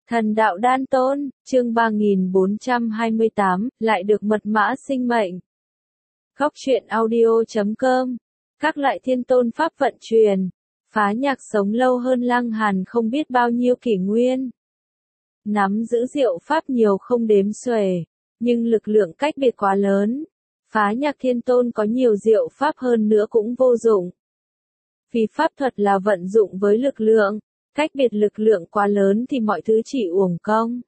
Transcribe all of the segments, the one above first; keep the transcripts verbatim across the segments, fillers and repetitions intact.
Thần đạo đan tôn, chương ba nghìn bốn trăm hai mươi tám, lại được mật mã sinh mệnh. Góc truyện audio chấm com. Các loại thiên tôn pháp vận truyền. Phá nhạc sống lâu hơn Lăng Hàn không biết bao nhiêu kỷ nguyên. Nắm giữ diệu pháp nhiều không đếm xuể, nhưng lực lượng cách biệt quá lớn. Phá nhạc thiên tôn có nhiều diệu pháp hơn nữa cũng vô dụng. Vì pháp thuật là vận dụng với lực lượng. Cách biệt lực lượng quá lớn thì mọi thứ chỉ uổng công.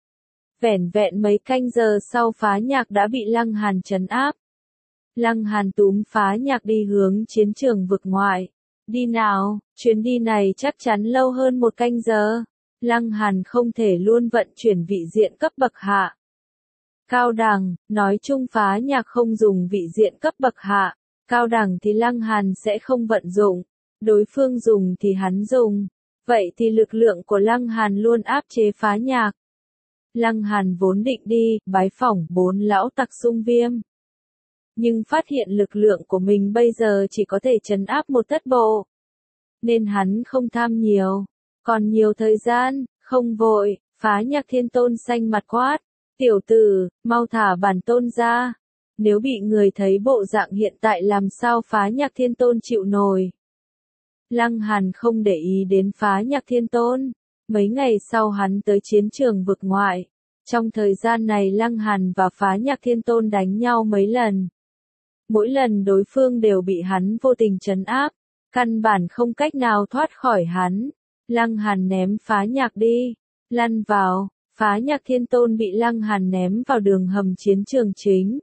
Vẻn vẹn mấy canh giờ sau phá nhạc đã bị Lăng Hàn trấn áp. Lăng Hàn túm phá nhạc đi hướng chiến trường vực ngoại. Đi nào, chuyến đi này chắc chắn lâu hơn một canh giờ. Lăng Hàn không thể luôn vận chuyển vị diện cấp bậc hạ. Cao đẳng, nói chung phá nhạc không dùng vị diện cấp bậc hạ. Cao đẳng thì Lăng Hàn sẽ không vận dụng. Đối phương dùng thì hắn dùng. Vậy thì lực lượng của Lăng Hàn luôn áp chế phá nhạc. Lăng Hàn vốn định đi, bái phỏng bốn lão tặc xung viêm. Nhưng phát hiện lực lượng của mình bây giờ chỉ có thể trấn áp một thất bộ. Nên hắn không tham nhiều. Còn nhiều thời gian, không vội, phá nhạc thiên tôn xanh mặt quát. Tiểu tử, mau thả bản tôn ra. Nếu bị người thấy bộ dạng hiện tại làm sao phá nhạc thiên tôn chịu nổi. Lăng Hàn không để ý đến phá nhạc thiên tôn. Mấy ngày sau hắn tới chiến trường vực ngoại. Trong thời gian này Lăng Hàn và phá nhạc thiên tôn đánh nhau mấy lần. Mỗi lần đối phương đều bị hắn vô tình trấn áp. Căn bản không cách nào thoát khỏi hắn. Lăng Hàn ném phá nhạc đi. Lăn vào. Phá nhạc thiên tôn bị Lăng Hàn ném vào đường hầm chiến trường chính.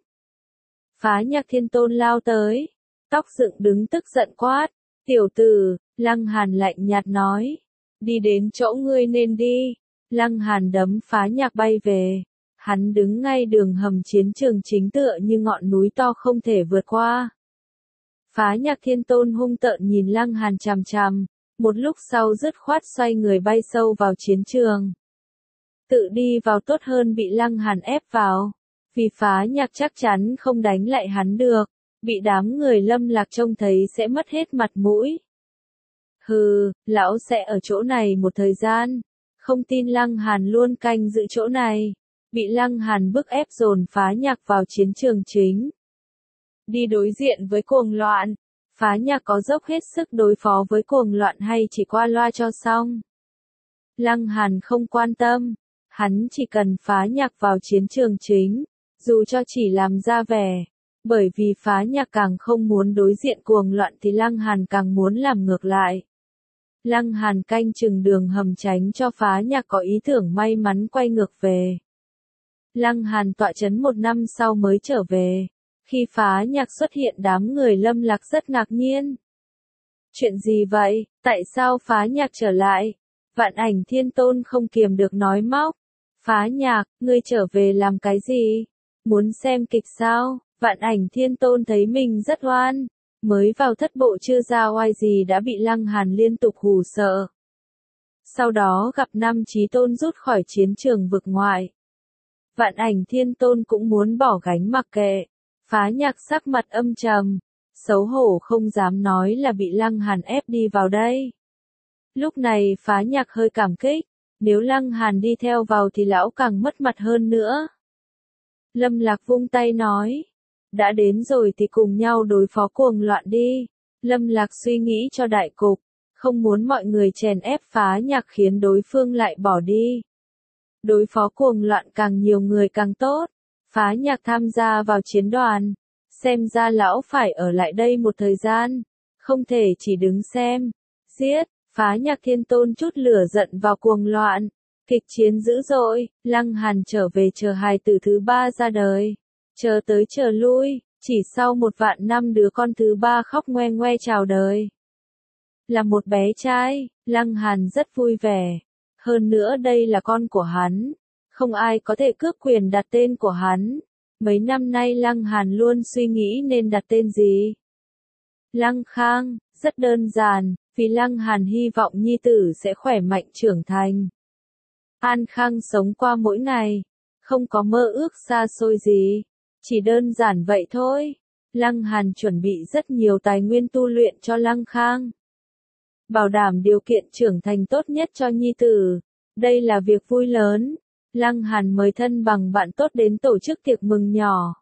Phá nhạc thiên tôn lao tới. Tóc dựng đứng tức giận quát. Tiểu tử, Lăng Hàn lạnh nhạt nói. Đi đến chỗ ngươi nên đi. Lăng Hàn đấm phá nhạc bay về. Hắn đứng ngay đường hầm chiến trường chính tựa như ngọn núi to không thể vượt qua. Phá nhạc thiên tôn hung tợn nhìn Lăng Hàn chằm chằm. Một lúc sau dứt khoát xoay người bay sâu vào chiến trường. Tự đi vào tốt hơn bị Lăng Hàn ép vào. Vì phá nhạc chắc chắn không đánh lại hắn được. Bị đám người Lâm Lạc trông thấy sẽ mất hết mặt mũi. Hừ, lão sẽ ở chỗ này một thời gian. Không tin Lăng Hàn luôn canh giữ chỗ này. Bị Lăng Hàn bức ép dồn phá nhạc vào chiến trường chính. Đi đối diện với cuồng loạn. Phá nhạc có dốc hết sức đối phó với cuồng loạn hay chỉ qua loa cho xong. Lăng Hàn không quan tâm. Hắn chỉ cần phá nhạc vào chiến trường chính. Dù cho chỉ làm ra vẻ. Bởi vì phá nhạc càng không muốn đối diện cuồng loạn thì Lăng Hàn càng muốn làm ngược lại. Lăng Hàn canh chừng đường hầm tránh cho phá nhạc có ý tưởng may mắn quay ngược về. Lăng Hàn tọa trấn một năm sau mới trở về. Khi phá nhạc xuất hiện đám người Lâm Lạc rất ngạc nhiên. Chuyện gì vậy? Tại sao phá nhạc trở lại? Vạn Ảnh Thiên Tôn không kiềm được nói móc. Phá nhạc, ngươi trở về làm cái gì? Muốn xem kịch sao? Vạn Ảnh Thiên Tôn thấy mình rất oan, mới vào thất bộ chưa ra oai gì đã bị Lăng Hàn liên tục hù sợ. Sau đó gặp Năm Chí Tôn rút khỏi chiến trường vực ngoại. Vạn Ảnh Thiên Tôn cũng muốn bỏ gánh mặc kệ. Phá nhạc sắc mặt âm trầm, xấu hổ không dám nói là bị Lăng Hàn ép đi vào đây. Lúc này phá nhạc hơi cảm kích, nếu Lăng Hàn đi theo vào thì lão càng mất mặt hơn nữa. Lâm Lạc vung tay nói. Đã đến rồi thì cùng nhau đối phó cuồng loạn đi. Lâm Lạc suy nghĩ cho đại cục. Không muốn mọi người chèn ép phá nhạc khiến đối phương lại bỏ đi. Đối phó cuồng loạn càng nhiều người càng tốt. Phá nhạc tham gia vào chiến đoàn. Xem ra lão phải ở lại đây một thời gian. Không thể chỉ đứng xem. Giết, phá nhạc thiên tôn chút lửa giận vào cuồng loạn. Kịch chiến dữ dội, Lăng Hàn trở về chờ hài tử thứ ba ra đời. Chờ tới chờ lui, chỉ sau một vạn năm đứa con thứ ba khóc ngoe ngoe chào đời. Là một bé trai, Lăng Hàn rất vui vẻ. Hơn nữa đây là con của hắn. Không ai có thể cướp quyền đặt tên của hắn. Mấy năm nay Lăng Hàn luôn suy nghĩ nên đặt tên gì. Lăng Khang, rất đơn giản, vì Lăng Hàn hy vọng nhi tử sẽ khỏe mạnh trưởng thành. An khang sống qua mỗi ngày, không có mơ ước xa xôi gì, chỉ đơn giản vậy thôi. Lăng Hàn chuẩn bị rất nhiều tài nguyên tu luyện cho Lăng Khang. Bảo đảm điều kiện trưởng thành tốt nhất cho nhi tử, Đây là việc vui lớn. Lăng Hàn mời thân bằng bạn tốt đến tổ chức tiệc mừng nhỏ.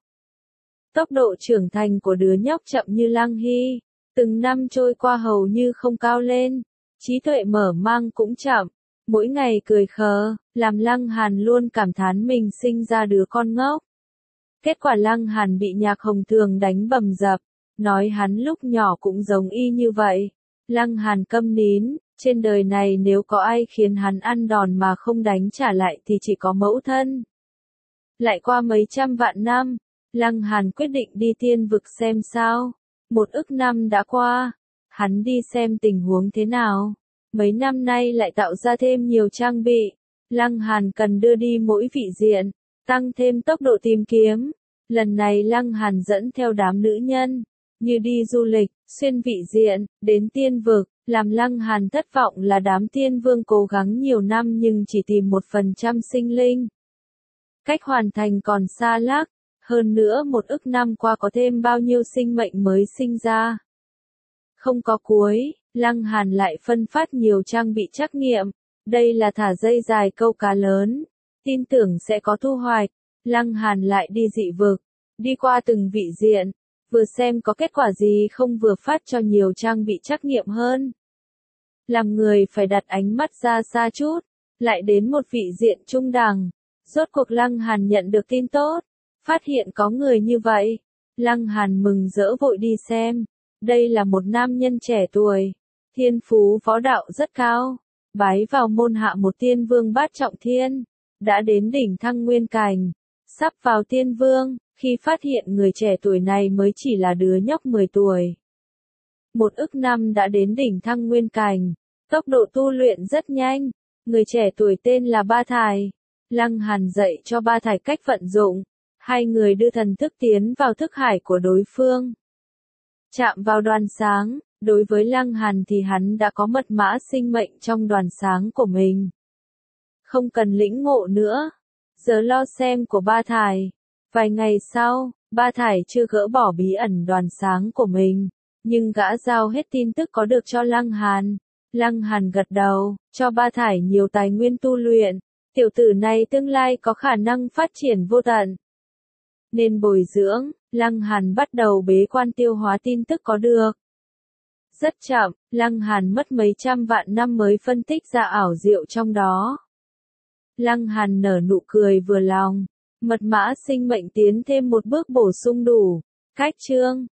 Tốc độ trưởng thành của đứa nhóc chậm như Lăng Hy, từng năm trôi qua hầu như không cao lên, trí tuệ mở mang cũng chậm, mỗi ngày cười khờ, làm Lăng Hàn luôn cảm thán mình sinh ra đứa con ngốc. Kết quả Lăng Hàn bị Nhạc Hồng Thường đánh bầm dập, nói hắn lúc nhỏ cũng giống y như vậy. Lăng Hàn câm nín, trên đời này nếu có ai khiến hắn ăn đòn mà không đánh trả lại thì chỉ có mẫu thân. Lại qua mấy trăm vạn năm, Lăng Hàn quyết định đi Tiên Vực xem sao. Một ức năm đã qua, hắn đi xem tình huống thế nào. Mấy năm nay lại tạo ra thêm nhiều trang bị. Lăng Hàn cần đưa đi mỗi vị diện, tăng thêm tốc độ tìm kiếm. Lần này Lăng Hàn dẫn theo đám nữ nhân, như đi du lịch, xuyên vị diện, đến Tiên Vực. Làm Lăng Hàn thất vọng là đám tiên vương cố gắng nhiều năm nhưng chỉ tìm một phần trăm sinh linh. Cách hoàn thành còn xa lắc, hơn nữa một ức năm qua có thêm bao nhiêu sinh mệnh mới sinh ra. Không có cuối, Lăng Hàn lại phân phát nhiều trang bị trắc nghiệm, đây là thả dây dài câu cá lớn, tin tưởng sẽ có thu hoạch. Lăng Hàn lại đi dị vực, đi qua từng vị diện, vừa xem có kết quả gì không vừa phát cho nhiều trang bị trắc nghiệm hơn. Làm người phải đặt ánh mắt ra xa chút, lại đến một vị diện trung đẳng. Rốt cuộc Lăng Hàn nhận được tin tốt, phát hiện có người như vậy. Lăng Hàn mừng rỡ vội đi xem. Đây là một nam nhân trẻ tuổi, thiên phú võ đạo rất cao, bái vào môn hạ một tiên vương bát trọng thiên, đã đến đỉnh Thăng Nguyên Cảnh, sắp vào tiên vương, khi phát hiện người trẻ tuổi này mới chỉ là đứa nhóc mười tuổi. Một ức năm đã đến đỉnh Thăng Nguyên Cảnh, tốc độ tu luyện rất nhanh, người trẻ tuổi tên là Ba Thải. Lăng Hàn dạy cho Ba Thải cách vận dụng, hai người đưa thần thức tiến vào thức hải của đối phương. Chạm vào đoàn sáng, đối với Lăng Hàn thì hắn đã có mật mã sinh mệnh trong đoàn sáng của mình. Không cần lĩnh ngộ nữa, giờ lo xem của Ba Thải. Vài ngày sau, Ba Thải chưa gỡ bỏ bí ẩn đoàn sáng của mình, nhưng gã giao hết tin tức có được cho Lăng Hàn. Lăng Hàn gật đầu, cho Ba Thải nhiều tài nguyên tu luyện, tiểu tử này tương lai có khả năng phát triển vô tận. Nên bồi dưỡng, Lăng Hàn bắt đầu bế quan tiêu hóa tin tức có được. Rất chậm, Lăng Hàn mất mấy trăm vạn năm mới phân tích ra ảo diệu trong đó. Lăng Hàn nở nụ cười vừa lòng, mật mã sinh mệnh tiến thêm một bước bổ sung đủ. Cách chương